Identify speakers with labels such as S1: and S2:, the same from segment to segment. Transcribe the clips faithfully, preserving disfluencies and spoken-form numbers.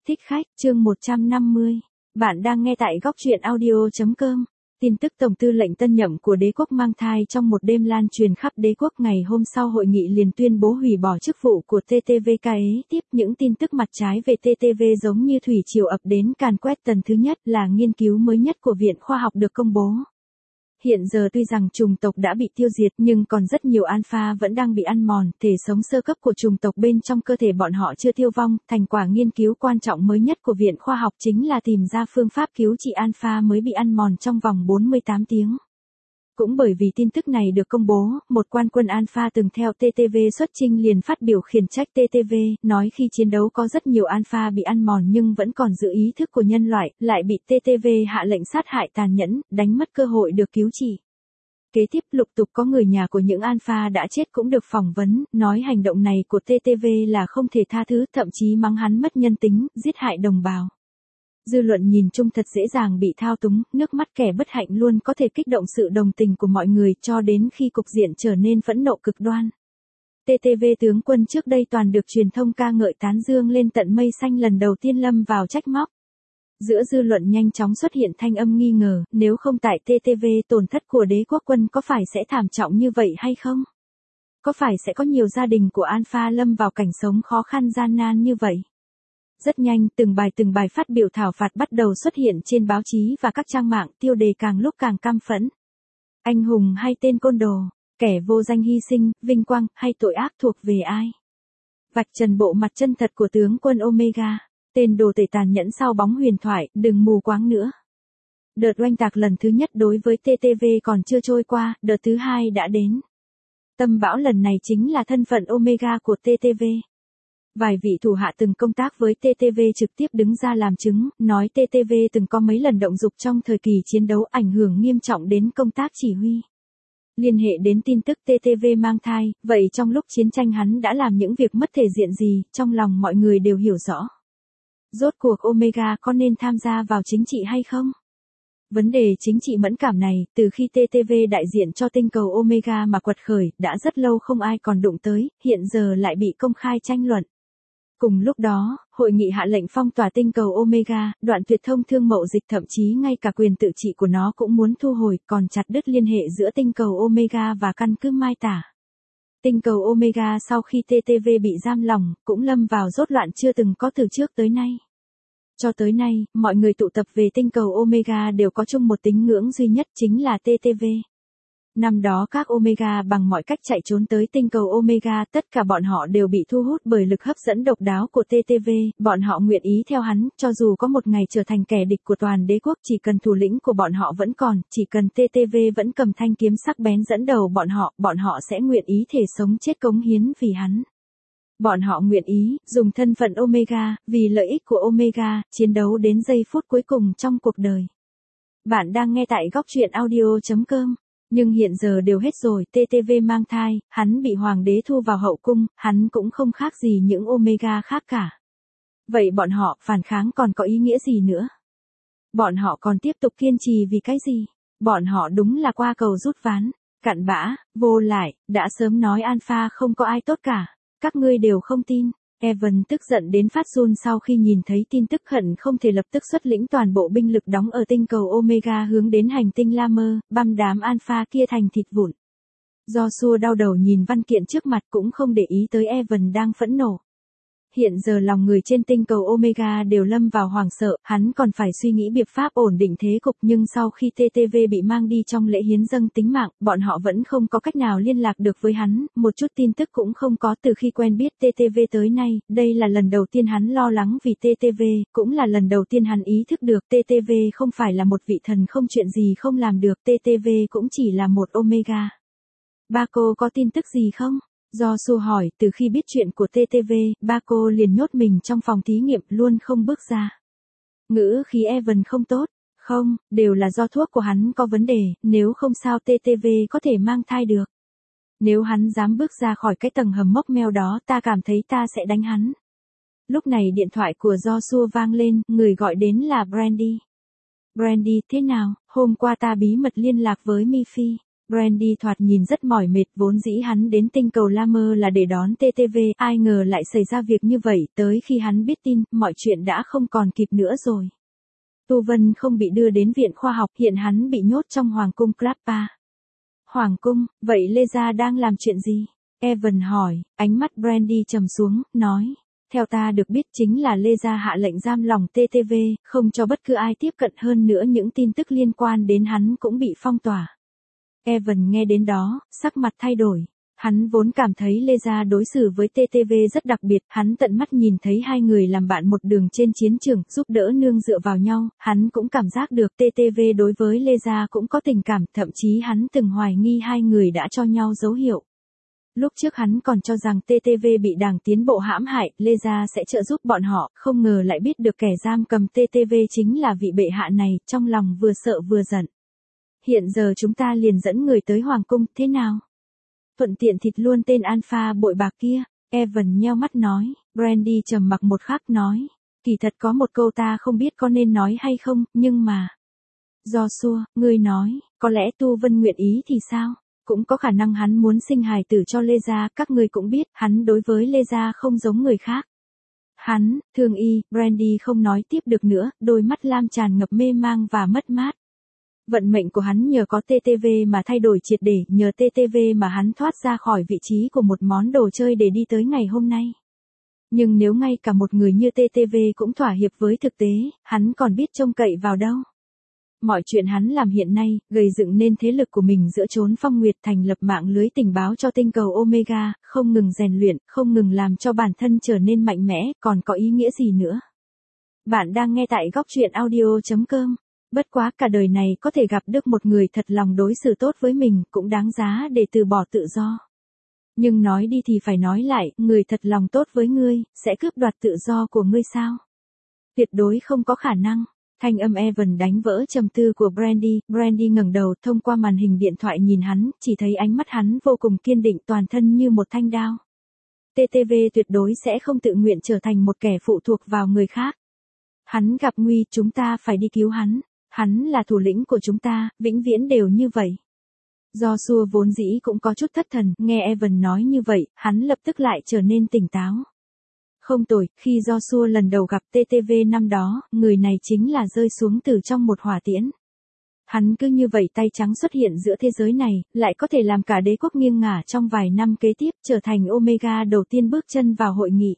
S1: Thích khách, chương một trăm năm mươi. Bạn đang nghe tại góc truyện audio chấm com. Tin tức Tổng tư lệnh tân nhậm của đế quốc mang thai trong một đêm lan truyền khắp đế quốc. Ngày hôm sau hội nghị liền tuyên bố hủy bỏ chức vụ của tê tê vê kế tiếp. Những tin tức mặt trái về tê tê vê giống như thủy triều ập đến càn quét. Tần thứ nhất là nghiên cứu mới nhất của Viện Khoa học được công bố. Hiện giờ tuy rằng chủng tộc đã bị tiêu diệt nhưng còn rất nhiều alpha vẫn đang bị ăn mòn, thể sống sơ cấp của chủng tộc bên trong cơ thể bọn họ chưa tiêu vong. Thành quả nghiên cứu quan trọng mới nhất của Viện Khoa học chính là tìm ra phương pháp cứu trị alpha mới bị ăn mòn trong vòng bốn mươi tám tiếng. Cũng bởi vì tin tức này được công bố, một quan quân alpha từng theo tê tê vê xuất chinh liền phát biểu khiển trách tê tê vê, nói khi chiến đấu có rất nhiều alpha bị ăn mòn nhưng vẫn còn giữ ý thức của nhân loại, lại bị tê tê vê hạ lệnh sát hại tàn nhẫn, đánh mất cơ hội được cứu trị. Kế tiếp lục tục có người nhà của những alpha đã chết cũng được phỏng vấn, nói hành động này của tê tê vê là không thể tha thứ, thậm chí mắng hắn mất nhân tính, giết hại đồng bào. Dư luận nhìn chung thật dễ dàng bị thao túng, nước mắt kẻ bất hạnh luôn có thể kích động sự đồng tình của mọi người cho đến khi cục diện trở nên phẫn nộ cực đoan. tê tê vê tướng quân trước đây toàn được truyền thông ca ngợi tán dương lên tận mây xanh lần đầu tiên lâm vào trách móc. Giữa dư luận nhanh chóng xuất hiện thanh âm nghi ngờ, nếu không tại tê tê vê tổn thất của đế quốc quân có phải sẽ thảm trọng như vậy hay không? Có phải sẽ có nhiều gia đình của alpha lâm vào cảnh sống khó khăn gian nan như vậy? Rất nhanh, từng bài từng bài phát biểu thảo phạt bắt đầu xuất hiện trên báo chí và các trang mạng, tiêu đề càng lúc càng căm phẫn. Anh hùng hay tên côn đồ, kẻ vô danh hy sinh, vinh quang hay tội ác thuộc về ai? Vạch trần bộ mặt chân thật của tướng quân Omega, tên đồ tể tàn nhẫn sau bóng huyền thoại, đừng mù quáng nữa. Đợt oanh tạc lần thứ nhất đối với tê tê vê còn chưa trôi qua, đợt thứ hai đã đến. Tâm bão lần này chính là thân phận Omega của tê tê vê. Vài vị thủ hạ từng công tác với tê tê vê trực tiếp đứng ra làm chứng, nói tê tê vê từng có mấy lần động dục trong thời kỳ chiến đấu ảnh hưởng nghiêm trọng đến công tác chỉ huy. Liên hệ đến tin tức tê tê vê mang thai, vậy trong lúc chiến tranh hắn đã làm những việc mất thể diện gì, trong lòng mọi người đều hiểu rõ. Rốt cuộc Omega có nên tham gia vào chính trị hay không? Vấn đề chính trị mẫn cảm này, từ khi tê tê vê đại diện cho tinh cầu Omega mà quật khởi, đã rất lâu không ai còn đụng tới, hiện giờ lại bị công khai tranh luận. Cùng lúc đó, hội nghị hạ lệnh phong tỏa tinh cầu Omega, đoạn tuyệt thông thương mậu dịch, thậm chí ngay cả quyền tự trị của nó cũng muốn thu hồi, còn chặt đứt liên hệ giữa tinh cầu Omega và căn cứ Mai Tả. Tinh cầu Omega sau khi tê tê vê bị giam lỏng, cũng lâm vào rối loạn chưa từng có từ trước tới nay. Cho tới nay, mọi người tụ tập về tinh cầu Omega đều có chung một tín ngưỡng duy nhất, chính là tê tê vê. Năm đó các Omega bằng mọi cách chạy trốn tới tinh cầu Omega, tất cả bọn họ đều bị thu hút bởi lực hấp dẫn độc đáo của tê tê vê, bọn họ nguyện ý theo hắn, cho dù có một ngày trở thành kẻ địch của toàn đế quốc, chỉ cần thủ lĩnh của bọn họ vẫn còn, chỉ cần tê tê vê vẫn cầm thanh kiếm sắc bén dẫn đầu bọn họ, bọn họ sẽ nguyện ý thể sống chết cống hiến vì hắn. Bọn họ nguyện ý, dùng thân phận Omega, vì lợi ích của Omega, chiến đấu đến giây phút cuối cùng trong cuộc đời. Bạn đang nghe tại góc truyện audio chấm com. Nhưng hiện giờ đều hết rồi, tê tê vê mang thai, hắn bị hoàng đế thu vào hậu cung, hắn cũng không khác gì những Omega khác cả. Vậy bọn họ phản kháng còn có ý nghĩa gì nữa? Bọn họ còn tiếp tục kiên trì vì cái gì? Bọn họ đúng là qua cầu rút ván, cặn bã, vô lại, đã sớm nói alpha không có ai tốt cả. Các ngươi đều không tin. Evan tức giận đến phát run sau khi nhìn thấy tin tức, hận không thể lập tức xuất lĩnh toàn bộ binh lực đóng ở tinh cầu Omega hướng đến hành tinh Lammer, băm đám alpha kia thành thịt vụn. Joshua đau đầu nhìn văn kiện trước mặt cũng không để ý tới Evan đang phẫn nộ. Hiện giờ lòng người trên tinh cầu Omega đều lâm vào hoảng sợ, hắn còn phải suy nghĩ biện pháp ổn định thế cục, nhưng sau khi tê tê vê bị mang đi trong lễ hiến dâng tính mạng, bọn họ vẫn không có cách nào liên lạc được với hắn, một chút tin tức cũng không có. Từ khi quen biết tê tê vê tới nay, đây là lần đầu tiên hắn lo lắng vì tê tê vê, cũng là lần đầu tiên hắn ý thức được tê tê vê không phải là một vị thần không chuyện gì không làm được, tê tê vê cũng chỉ là một Omega. Ba cô có tin tức gì không? Joshua hỏi, từ khi biết chuyện của tê tê vê, ba cô liền nhốt mình trong phòng thí nghiệm, luôn không bước ra. Ngữ khí Evan không tốt, không, đều là do thuốc của hắn có vấn đề, nếu không sao tê tê vê có thể mang thai được. Nếu hắn dám bước ra khỏi cái tầng hầm mốc meo đó, ta cảm thấy ta sẽ đánh hắn. Lúc này điện thoại của Joshua vang lên, người gọi đến là Brandy. Brandy, thế nào, hôm qua ta bí mật liên lạc với Miffy. Brandy thoạt nhìn rất mỏi mệt, vốn dĩ hắn đến tinh cầu La Mơ là để đón tê tê vê, ai ngờ lại xảy ra việc như vậy, tới khi hắn biết tin, mọi chuyện đã không còn kịp nữa rồi. Tu Vân không bị đưa đến viện khoa học, hiện hắn bị nhốt trong Hoàng cung Grappa. Hoàng cung, vậy Lê Gia đang làm chuyện gì? Evan hỏi, ánh mắt Brandy trầm xuống, nói. Theo ta được biết chính là Lê Gia hạ lệnh giam lỏng tê tê vê, không cho bất cứ ai tiếp cận, hơn nữa những tin tức liên quan đến hắn cũng bị phong tỏa. Evan nghe đến đó, sắc mặt thay đổi. Hắn vốn cảm thấy Lê Gia đối xử với tê tê vê rất đặc biệt, hắn tận mắt nhìn thấy hai người làm bạn một đường trên chiến trường, giúp đỡ nương dựa vào nhau, hắn cũng cảm giác được tê tê vê đối với Lê Gia cũng có tình cảm, thậm chí hắn từng hoài nghi hai người đã cho nhau dấu hiệu. Lúc trước hắn còn cho rằng tê tê vê bị Đảng Tiến bộ hãm hại, Lê Gia sẽ trợ giúp bọn họ, không ngờ lại biết được kẻ giam cầm tê tê vê chính là vị bệ hạ này, trong lòng vừa sợ vừa giận. Hiện giờ chúng ta liền dẫn người tới Hoàng cung, thế nào? Thuận tiện thịt luôn tên Alpha bội bạc kia, Evan nheo mắt nói, Brandy trầm mặc một khắc nói, kỳ thật có một câu ta không biết có nên nói hay không, nhưng mà... Joshua, ngươi nói, có lẽ Tu Vân nguyện ý thì sao? Cũng có khả năng hắn muốn sinh hài tử cho Lê Gia, các ngươi cũng biết, hắn đối với Lê Gia không giống người khác. Hắn, thương y, Brandy không nói tiếp được nữa, đôi mắt lam tràn ngập mê mang và mất mát. Vận mệnh của hắn nhờ có tê tê vê mà thay đổi triệt để, nhờ tê tê vê mà hắn thoát ra khỏi vị trí của một món đồ chơi để đi tới ngày hôm nay. Nhưng nếu ngay cả một người như tê tê vê cũng thỏa hiệp với thực tế, hắn còn biết trông cậy vào đâu. Mọi chuyện hắn làm hiện nay, gây dựng nên thế lực của mình giữa chốn phong nguyệt, thành lập mạng lưới tình báo cho tinh cầu Omega, không ngừng rèn luyện, không ngừng làm cho bản thân trở nên mạnh mẽ, còn có ý nghĩa gì nữa. Bạn đang nghe tại góc truyện audio chấm com. Bất quá cả đời này có thể gặp được một người thật lòng đối xử tốt với mình, cũng đáng giá để từ bỏ tự do. Nhưng nói đi thì phải nói lại, người thật lòng tốt với ngươi, sẽ cướp đoạt tự do của ngươi sao? Tuyệt đối không có khả năng. Thanh âm Evan đánh vỡ trầm tư của Brandy, Brandy ngẩng đầu thông qua màn hình điện thoại nhìn hắn, chỉ thấy ánh mắt hắn vô cùng kiên định, toàn thân như một thanh đao. tê tê vê tuyệt đối sẽ không tự nguyện trở thành một kẻ phụ thuộc vào người khác. Hắn gặp nguy, chúng ta phải đi cứu hắn. Hắn là thủ lĩnh của chúng ta, vĩnh viễn đều như vậy. Joshua vốn dĩ cũng có chút thất thần, nghe Evan nói như vậy, hắn lập tức lại trở nên tỉnh táo. Không tồi, khi Joshua lần đầu gặp tê tê vê năm đó, người này chính là rơi xuống từ trong một hỏa tiễn. Hắn cứ như vậy tay trắng xuất hiện giữa thế giới này, lại có thể làm cả đế quốc nghiêng ngả trong vài năm kế tiếp, trở thành Omega đầu tiên bước chân vào hội nghị.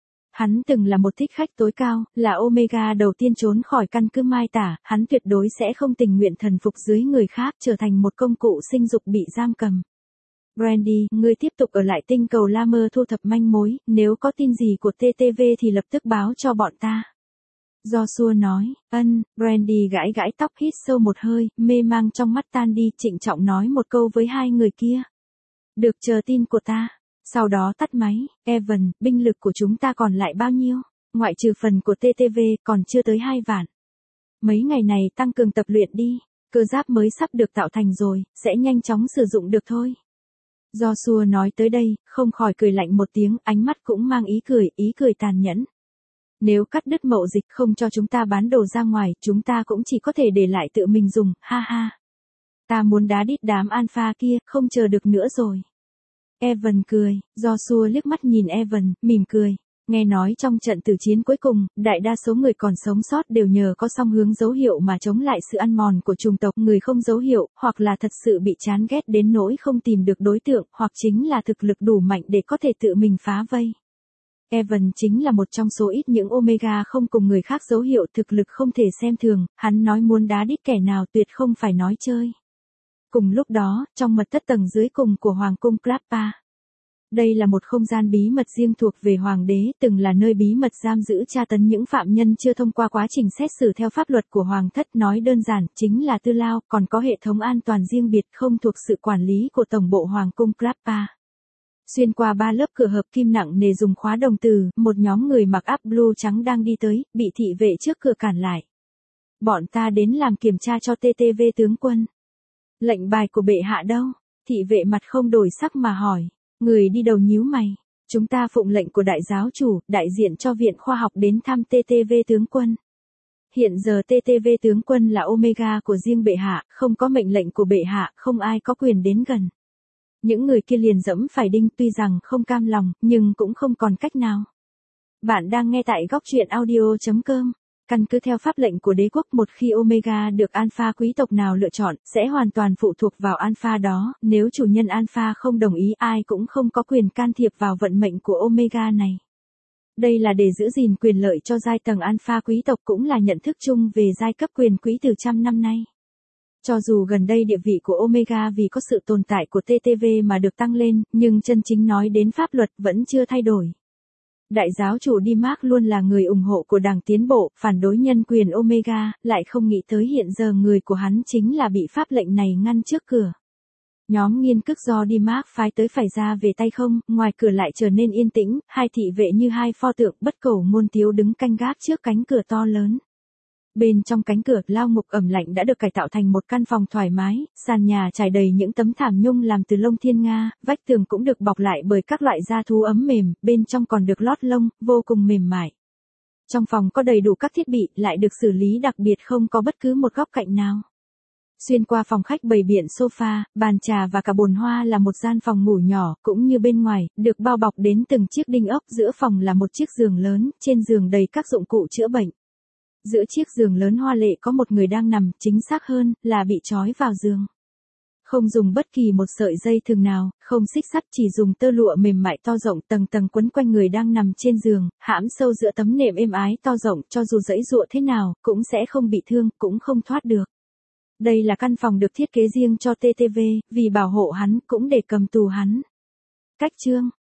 S1: Hắn từng là một thích khách tối cao, là Omega đầu tiên trốn khỏi căn cứ Mai Tả, hắn tuyệt đối sẽ không tình nguyện thần phục dưới người khác, trở thành một công cụ sinh dục bị giam cầm. Brandy, ngươi tiếp tục ở lại tinh cầu La Mơ thu thập manh mối, nếu có tin gì của tê tê vê thì lập tức báo cho bọn ta. Joshua nói, ân, Brandy gãi gãi tóc, hít sâu một hơi, mê mang trong mắt tan đi, trịnh trọng nói một câu với hai người kia. Được, chờ tin của ta. Sau đó tắt máy, Evan, binh lực của chúng ta còn lại bao nhiêu? Ngoại trừ phần của tê tê vê, còn chưa tới hai vạn. Mấy ngày này tăng cường tập luyện đi, cơ giáp mới sắp được tạo thành rồi, sẽ nhanh chóng sử dụng được thôi. Joshua nói tới đây, không khỏi cười lạnh một tiếng, ánh mắt cũng mang ý cười, ý cười tàn nhẫn. Nếu cắt đứt mậu dịch không cho chúng ta bán đồ ra ngoài, chúng ta cũng chỉ có thể để lại tự mình dùng, ha ha. Ta muốn đá đít đám Alpha kia, không chờ được nữa rồi. Evan cười, Joshua liếc mắt nhìn Evan, mỉm cười. Nghe nói trong trận tử chiến cuối cùng, đại đa số người còn sống sót đều nhờ có song hướng dấu hiệu mà chống lại sự ăn mòn của chủng tộc, người không dấu hiệu, hoặc là thật sự bị chán ghét đến nỗi không tìm được đối tượng, hoặc chính là thực lực đủ mạnh để có thể tự mình phá vây. Evan chính là một trong số ít những Omega không cùng người khác dấu hiệu, thực lực không thể xem thường, hắn nói muốn đá đít kẻ nào tuyệt không phải nói chơi. Cùng lúc đó, trong mật thất tầng dưới cùng của Hoàng cung Grappa. Đây là một không gian bí mật riêng thuộc về Hoàng đế, từng là nơi bí mật giam giữ tra tấn những phạm nhân chưa thông qua quá trình xét xử theo pháp luật của Hoàng thất, nói đơn giản, chính là tư lao, còn có hệ thống an toàn riêng biệt không thuộc sự quản lý của Tổng bộ Hoàng cung Grappa. Xuyên qua ba lớp cửa hợp kim nặng nề dùng khóa đồng từ, một nhóm người mặc áo blue trắng đang đi tới, bị thị vệ trước cửa cản lại. Bọn ta đến làm kiểm tra cho tê tê vê tướng quân. Lệnh bài của bệ hạ đâu? Thị vệ mặt không đổi sắc mà hỏi. Người đi đầu nhíu mày. Chúng ta phụng lệnh của đại giáo chủ, đại diện cho viện khoa học đến thăm tê tê vê tướng quân. Hiện giờ tê tê vê tướng quân là Omega của riêng bệ hạ, không có mệnh lệnh của bệ hạ, không ai có quyền đến gần. Những người kia liền dẫm phải đinh, tuy rằng không cam lòng, nhưng cũng không còn cách nào. Bạn đang nghe tại góc truyện audio chấm com. Căn cứ theo pháp lệnh của đế quốc, một khi Omega được Alpha quý tộc nào lựa chọn, sẽ hoàn toàn phụ thuộc vào Alpha đó, nếu chủ nhân Alpha không đồng ý, ai cũng không có quyền can thiệp vào vận mệnh của Omega này. Đây là để giữ gìn quyền lợi cho giai tầng Alpha quý tộc, cũng là nhận thức chung về giai cấp quyền quý từ trăm năm nay. Cho dù gần đây địa vị của Omega vì có sự tồn tại của tê tê vê mà được tăng lên, nhưng chân chính nói đến pháp luật vẫn chưa thay đổi. Đại giáo chủ Dimarc luôn là người ủng hộ của Đảng Tiến Bộ, phản đối nhân quyền Omega, lại không nghĩ tới hiện giờ người của hắn chính là bị pháp lệnh này ngăn trước cửa. Nhóm nghiên cứu do Dimarc phái tới phải ra về tay không, ngoài cửa lại trở nên yên tĩnh, hai thị vệ như hai pho tượng bất cầu ngôn tiếu đứng canh gác trước cánh cửa to lớn. Bên trong cánh cửa, lao ngục ẩm lạnh đã được cải tạo thành một căn phòng thoải mái, sàn nhà trải đầy những tấm thảm nhung làm từ lông thiên nga, vách tường cũng được bọc lại bởi các loại da thú ấm mềm, bên trong còn được lót lông, vô cùng mềm mại. Trong phòng có đầy đủ các thiết bị, lại được xử lý đặc biệt, không có bất cứ một góc cạnh nào. Xuyên qua phòng khách bày biện sofa, bàn trà và cả bồn hoa là một gian phòng ngủ nhỏ, cũng như bên ngoài, được bao bọc đến từng chiếc đinh ốc. Giữa phòng là một chiếc giường lớn, trên giường đầy các dụng cụ chữa bệnh. Giữa chiếc giường lớn hoa lệ có một người đang nằm, chính xác hơn, là bị trói vào giường. Không dùng bất kỳ một sợi dây thừng nào, không xích sắt, chỉ dùng tơ lụa mềm mại to rộng tầng tầng quấn quanh người đang nằm trên giường, hãm sâu giữa tấm nệm êm ái to rộng, cho dù giãy giụa thế nào, cũng sẽ không bị thương, cũng không thoát được. Đây là căn phòng được thiết kế riêng cho tê tê vê, vì bảo hộ hắn, cũng để cầm tù hắn. Cách chương